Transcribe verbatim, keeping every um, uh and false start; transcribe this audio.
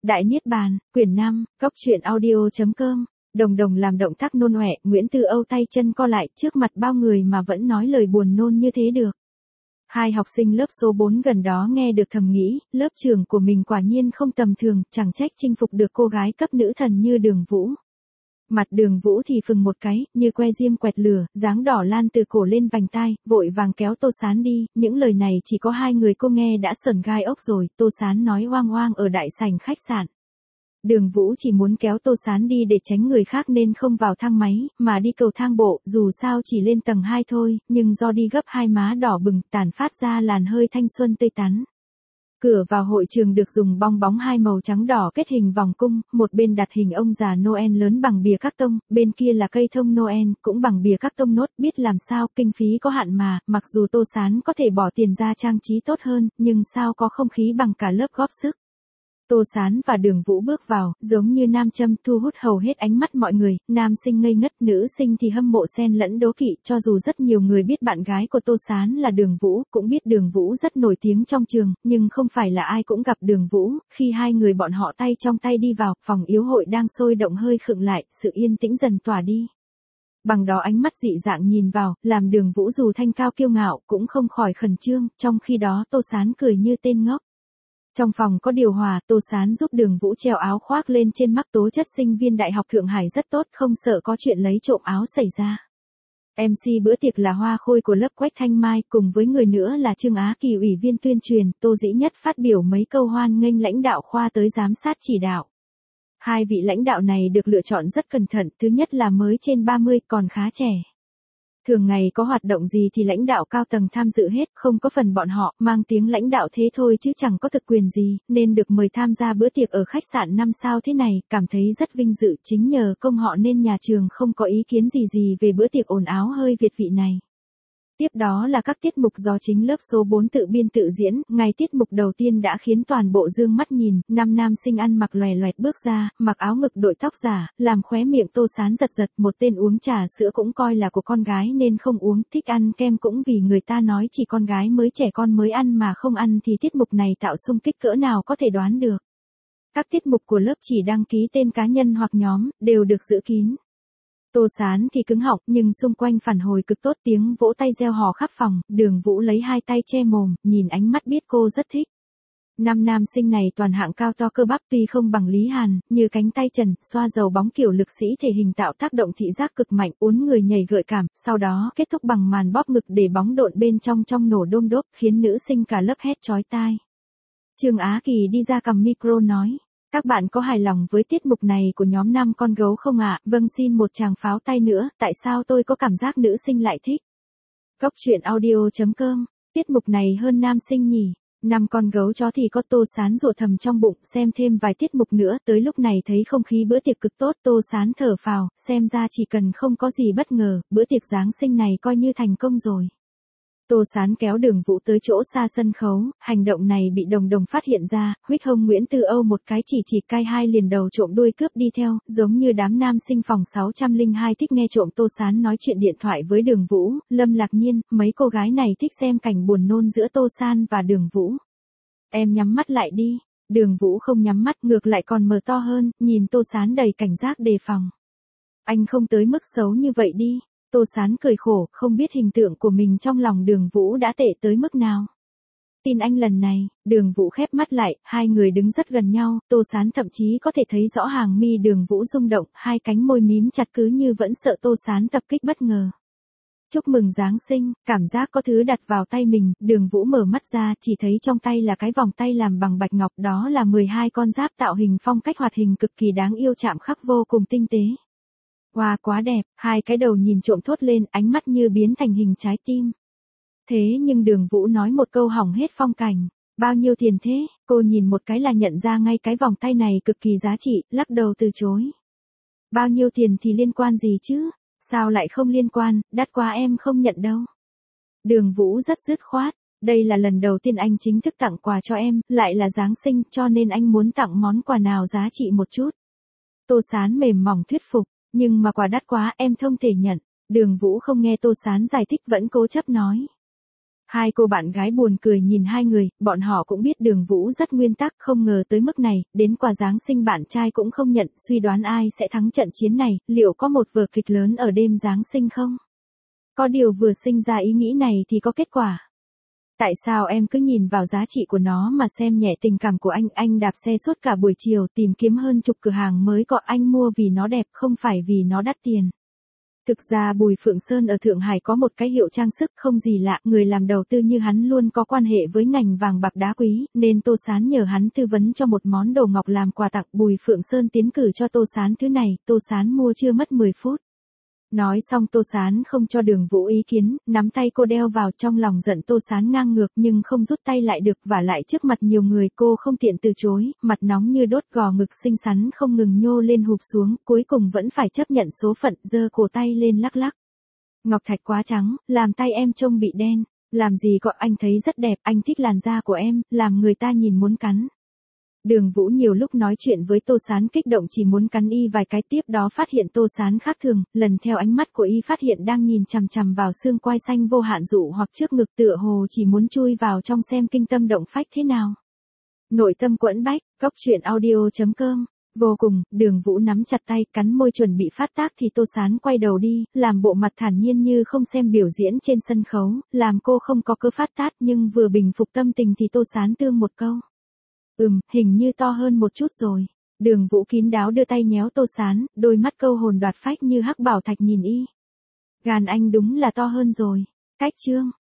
Đại Niết Bàn, quyển năm, góc truyện audio.com. Đồng đồng làm động tác nôn ọe, Nguyễn Tư Âu tay chân co lại trước mặt bao người mà vẫn nói lời buồn nôn như thế được. Hai học sinh lớp số bốn gần đó nghe được thầm nghĩ, lớp trưởng của mình quả nhiên không tầm thường, chẳng trách chinh phục được cô gái cấp nữ thần như Đường Vũ. Mặt Đường Vũ thì phừng một cái, như que diêm quẹt lửa, dáng đỏ lan từ cổ lên vành tai, vội vàng kéo Tô Sán đi, những lời này chỉ có hai người cô nghe đã sởn gai ốc rồi, Tô Sán nói oang oang ở đại sảnh khách sạn. Đường Vũ chỉ muốn kéo Tô Sán đi để tránh người khác nên không vào thang máy, mà đi cầu thang bộ, dù sao chỉ lên tầng hai thôi, nhưng do đi gấp hai má đỏ bừng, tản phát ra làn hơi thanh xuân tươi tắn. Cửa vào hội trường được dùng bong bóng hai màu trắng đỏ kết hình vòng cung, một bên đặt hình ông già Noel lớn bằng bìa các tông, bên kia là cây thông Noel, cũng bằng bìa các tông nốt, biết làm sao, kinh phí có hạn mà, mặc dù Tô Sán có thể bỏ tiền ra trang trí tốt hơn, nhưng sao có không khí bằng cả lớp góp sức. Tô Sán và Đường Vũ bước vào, giống như nam châm thu hút hầu hết ánh mắt mọi người, nam sinh ngây ngất, nữ sinh thì hâm mộ xen lẫn đố kỵ, cho dù rất nhiều người biết bạn gái của Tô Sán là Đường Vũ, cũng biết Đường Vũ rất nổi tiếng trong trường, nhưng không phải là ai cũng gặp Đường Vũ, khi hai người bọn họ tay trong tay đi vào, phòng yến hội đang sôi động hơi khựng lại, sự yên tĩnh dần tỏa đi. Bằng đó ánh mắt dị dạng nhìn vào, làm Đường Vũ dù thanh cao kiêu ngạo, cũng không khỏi khẩn trương, trong khi đó Tô Sán cười như tên ngốc. Trong phòng có điều hòa, Tô Sán giúp Đường Vũ treo áo khoác lên trên mắc tố chất sinh viên Đại học Thượng Hải rất tốt, không sợ có chuyện lấy trộm áo xảy ra. em xê bữa tiệc là Hoa Khôi của lớp Quách Thanh Mai, cùng với người nữa là Trương Á Kỳ ủy viên tuyên truyền, Tô Dĩ Nhất phát biểu mấy câu hoan nghênh lãnh đạo khoa tới giám sát chỉ đạo. Hai vị lãnh đạo này được lựa chọn rất cẩn thận, thứ nhất là mới trên ba mươi, còn khá trẻ. Thường ngày có hoạt động gì thì lãnh đạo cao tầng tham dự hết, không có phần bọn họ, mang tiếng lãnh đạo thế thôi chứ chẳng có thực quyền gì, nên được mời tham gia bữa tiệc ở khách sạn năm sao thế này, cảm thấy rất vinh dự, chính nhờ công họ nên nhà trường không có ý kiến gì gì về bữa tiệc ồn áo hơi Việt vị này. Tiếp đó là các tiết mục do chính lớp số bốn tự biên tự diễn, ngày tiết mục đầu tiên đã khiến toàn bộ dương mắt nhìn, năm nam sinh ăn mặc loè loẹt bước ra, mặc áo ngực đội tóc giả, làm khóe miệng Tô Sán giật giật, một tên uống trà sữa cũng coi là của con gái nên không uống, thích ăn kem cũng vì người ta nói chỉ con gái mới trẻ con mới ăn mà không ăn thì tiết mục này tạo xung kích cỡ nào có thể đoán được. Các tiết mục của lớp chỉ đăng ký tên cá nhân hoặc nhóm, đều được giữ kín. Tô Sán thì cứng họng, nhưng xung quanh phản hồi cực tốt, tiếng vỗ tay reo hò khắp phòng, Đường Vũ lấy hai tay che mồm, nhìn ánh mắt biết cô rất thích. Năm nam sinh này toàn hạng cao to cơ bắp tuy không bằng Lý Hàn, như cánh tay trần, xoa dầu bóng kiểu lực sĩ thể hình tạo tác động thị giác cực mạnh, uốn người nhảy gợi cảm, sau đó kết thúc bằng màn bóp ngực để bóng độn bên trong trong nổ đôm đốp, khiến nữ sinh cả lớp hét chói tai. Trương Á Kỳ đi ra cầm micro nói. Các bạn có hài lòng với tiết mục này của nhóm năm con gấu không ạ? À? Vâng, xin một tràng pháo tay nữa, tại sao tôi có cảm giác nữ sinh lại thích? Góc truyện audio.com, tiết mục này hơn nam sinh nhỉ? Năm con gấu chó thì có Tô Sán rủa thầm trong bụng, xem thêm vài tiết mục nữa, tới lúc này thấy không khí bữa tiệc cực tốt, Tô Sán thở phào, xem ra chỉ cần không có gì bất ngờ, bữa tiệc Giáng sinh này coi như thành công rồi. Tô Sán kéo Đường Vũ tới chỗ xa sân khấu, hành động này bị đồng đồng phát hiện ra, huých hông Nguyễn Tư Âu một cái chỉ chỉ cai hai liền đầu trộm đuôi cướp đi theo, giống như đám nam sinh phòng sáu không hai thích nghe trộm Tô Sán nói chuyện điện thoại với Đường Vũ, Lâm Lạc Nhiên, mấy cô gái này thích xem cảnh buồn nôn giữa Tô San và Đường Vũ. Em nhắm mắt lại đi, Đường Vũ không nhắm mắt ngược lại còn mở to hơn, nhìn Tô Sán đầy cảnh giác đề phòng. Anh không tới mức xấu như vậy đi. Tô Sán cười khổ, không biết hình tượng của mình trong lòng Đường Vũ đã tệ tới mức nào. Tin anh lần này, Đường Vũ khép mắt lại, hai người đứng rất gần nhau, Tô Sán thậm chí có thể thấy rõ hàng mi Đường Vũ rung động, hai cánh môi mím chặt cứ như vẫn sợ Tô Sán tập kích bất ngờ. Chúc mừng Giáng sinh, cảm giác có thứ đặt vào tay mình, Đường Vũ mở mắt ra, chỉ thấy trong tay là cái vòng tay làm bằng bạch ngọc, đó là mười hai con giáp tạo hình phong cách hoạt hình cực kỳ đáng yêu chạm khắc vô cùng tinh tế. Wow, quá đẹp, hai cái đầu nhìn trộm thốt lên, ánh mắt như biến thành hình trái tim. Thế nhưng Đường Vũ nói một câu hỏng hết phong cảnh. Bao nhiêu tiền thế? Cô nhìn một cái là nhận ra ngay cái vòng tay này cực kỳ giá trị, lắc đầu từ chối. Bao nhiêu tiền thì liên quan gì chứ? Sao lại không liên quan, đắt quá em không nhận đâu. Đường Vũ rất dứt khoát. Đây là lần đầu tiên anh chính thức tặng quà cho em, lại là Giáng sinh, cho nên anh muốn tặng món quà nào giá trị một chút. Tô Sán mềm mỏng thuyết phục. Nhưng mà quà đắt quá em không thể nhận. Đường Vũ không nghe Tô Sán giải thích vẫn cố chấp nói. Hai cô bạn gái buồn cười nhìn hai người, bọn họ cũng biết Đường Vũ rất nguyên tắc, không ngờ tới mức này, đến quà Giáng sinh bạn trai cũng không nhận, suy đoán ai sẽ thắng trận chiến này, liệu có một vở kịch lớn ở đêm Giáng sinh không? Có điều vừa sinh ra ý nghĩ này thì có kết quả. Tại sao em cứ nhìn vào giá trị của nó mà xem nhẹ tình cảm của anh? Anh đạp xe suốt cả buổi chiều tìm kiếm hơn chục cửa hàng mới có, anh mua vì nó đẹp không phải vì nó đắt tiền. Thực ra Bùi Phượng Sơn ở Thượng Hải có một cái hiệu trang sức không gì lạ, người làm đầu tư như hắn luôn có quan hệ với ngành vàng bạc đá quý, nên Tô Sán nhờ hắn tư vấn cho một món đồ ngọc làm quà tặng. Bùi Phượng Sơn tiến cử cho Tô Sán thứ này, Tô Sán mua chưa mất mười phút. Nói xong Tô Sán không cho Đường Vũ ý kiến, nắm tay cô đeo vào, trong lòng giận Tô Sán ngang ngược nhưng không rút tay lại được, vả lại trước mặt nhiều người cô không tiện từ chối, mặt nóng như đốt, gò ngực xinh xắn không ngừng nhô lên hụp xuống, cuối cùng vẫn phải chấp nhận số phận, giơ cổ tay lên lắc lắc. Ngọc thạch quá trắng, làm tay em trông bị đen, làm gì có, anh thấy rất đẹp, anh thích làn da của em, làm người ta nhìn muốn cắn. Đường Vũ nhiều lúc nói chuyện với Tô Sán kích động chỉ muốn cắn y vài cái, tiếp đó phát hiện Tô Sán khác thường, lần theo ánh mắt của y phát hiện đang nhìn chằm chằm vào xương quai xanh vô hạn dụ hoặc trước ngực, tựa hồ chỉ muốn chui vào trong xem kinh tâm động phách thế nào. Nội tâm quẫn bách, góc truyện audio chấm com. Vô cùng, Đường Vũ nắm chặt tay, cắn môi chuẩn bị phát tác thì Tô Sán quay đầu đi, làm bộ mặt thản nhiên như không xem biểu diễn trên sân khấu, làm cô không có cơ phát tát, nhưng vừa bình phục tâm tình thì Tô Sán tương một câu. Ừm, hình như to hơn một chút rồi. Đường Vũ kín đáo đưa tay nhéo Tô Sán, đôi mắt câu hồn đoạt phách như hắc bảo thạch nhìn y. Gan anh đúng là to hơn rồi. Cách chương.